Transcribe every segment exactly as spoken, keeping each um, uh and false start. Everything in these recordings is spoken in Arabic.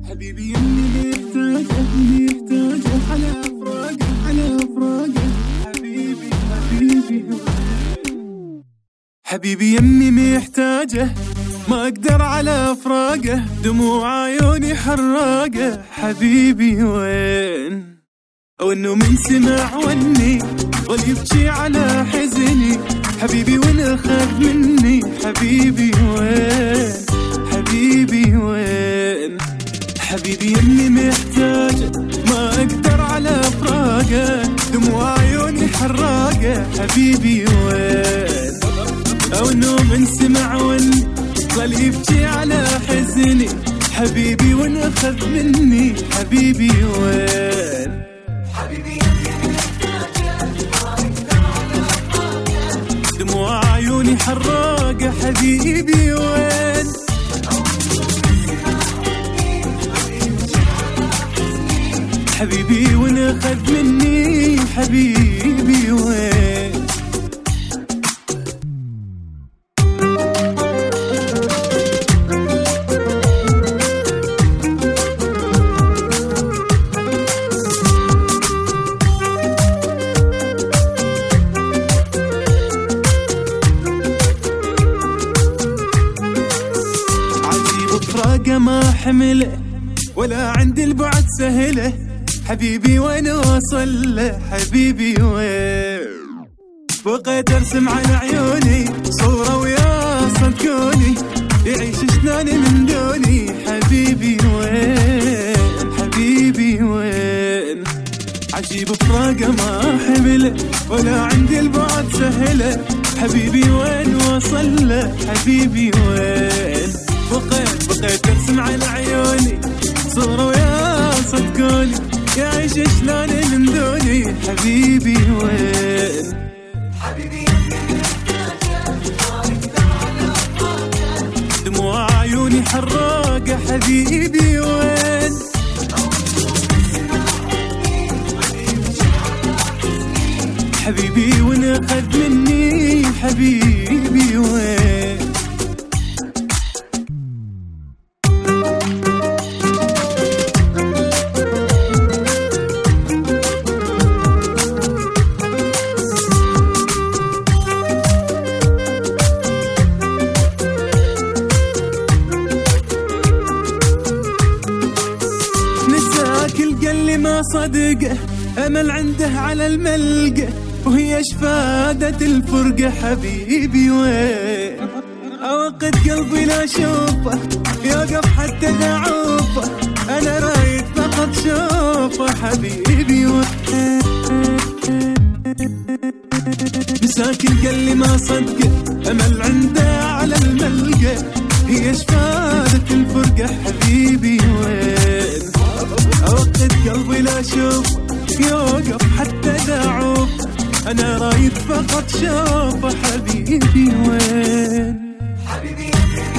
حبيبي يمي محتاجه محتاجه على فراقه على فراقه حبيبي حبيبي حبيبي يمي محتاجه ما اقدر على فراقه دموع عيوني حراقه حبيبي وين او انه من سمع وني ظل يبكي على حزني حبيبي وين اخذ مني حبيبي وين حبيبي وين حبيبي يمي محتاجه ما اقدر على فراقه دموع عيوني حراقه حبيبي وين او انه من سمع وني ظل يبكي على حزني حبيبي وين اخذ مني حبيبي وين حبيبي دموع عيوني حراقه حبيبي وين حبيبي وين اخذ مني حبيبي وين فراقه ما حمله ولا عندي البعد سهله حبيبي وين وصل له حبيبي وين بقيت ارسم على عيوني صوره ويا صدقوني يعيش شلوني من دوني حبيبي وين حبيبي وين عجيب فراقه ما حمله ولا عندي البعد سهله حبيبي وين وصل له حبيبي وين بقيت بقيت ارسم على عيوني صورة ويا صدقوني يعيش شلوني من دوني حبيبي وين حبيبي دموع عيوني حراقة حبيبي وين حبيبي وين اخذ مني حبيبي وين اللي ما صدقه أمل عنده على الملقى وهي شفادة الفرقة حبيبي وين أوقد قلبي لا أشوفه يوقف حتى دعوفه أنا رايد فقط شوفه حبيبي وين مساكن قلي ما صدقه أمل عنده على الملقى هي شفادة الفرقة حبيبي وين أوقد قلبي لا أشوف يوقف حتى دعوف أنا رايد فقط شوفه حبيبي وين حبيبي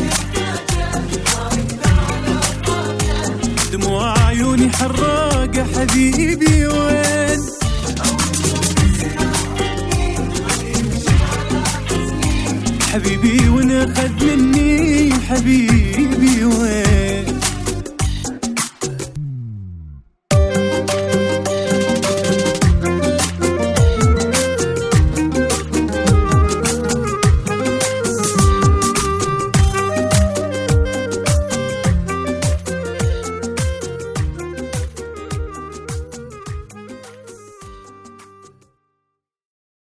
دموع عيوني حراقة حبيبي وين حبيبي وين أخذ مني حبيبي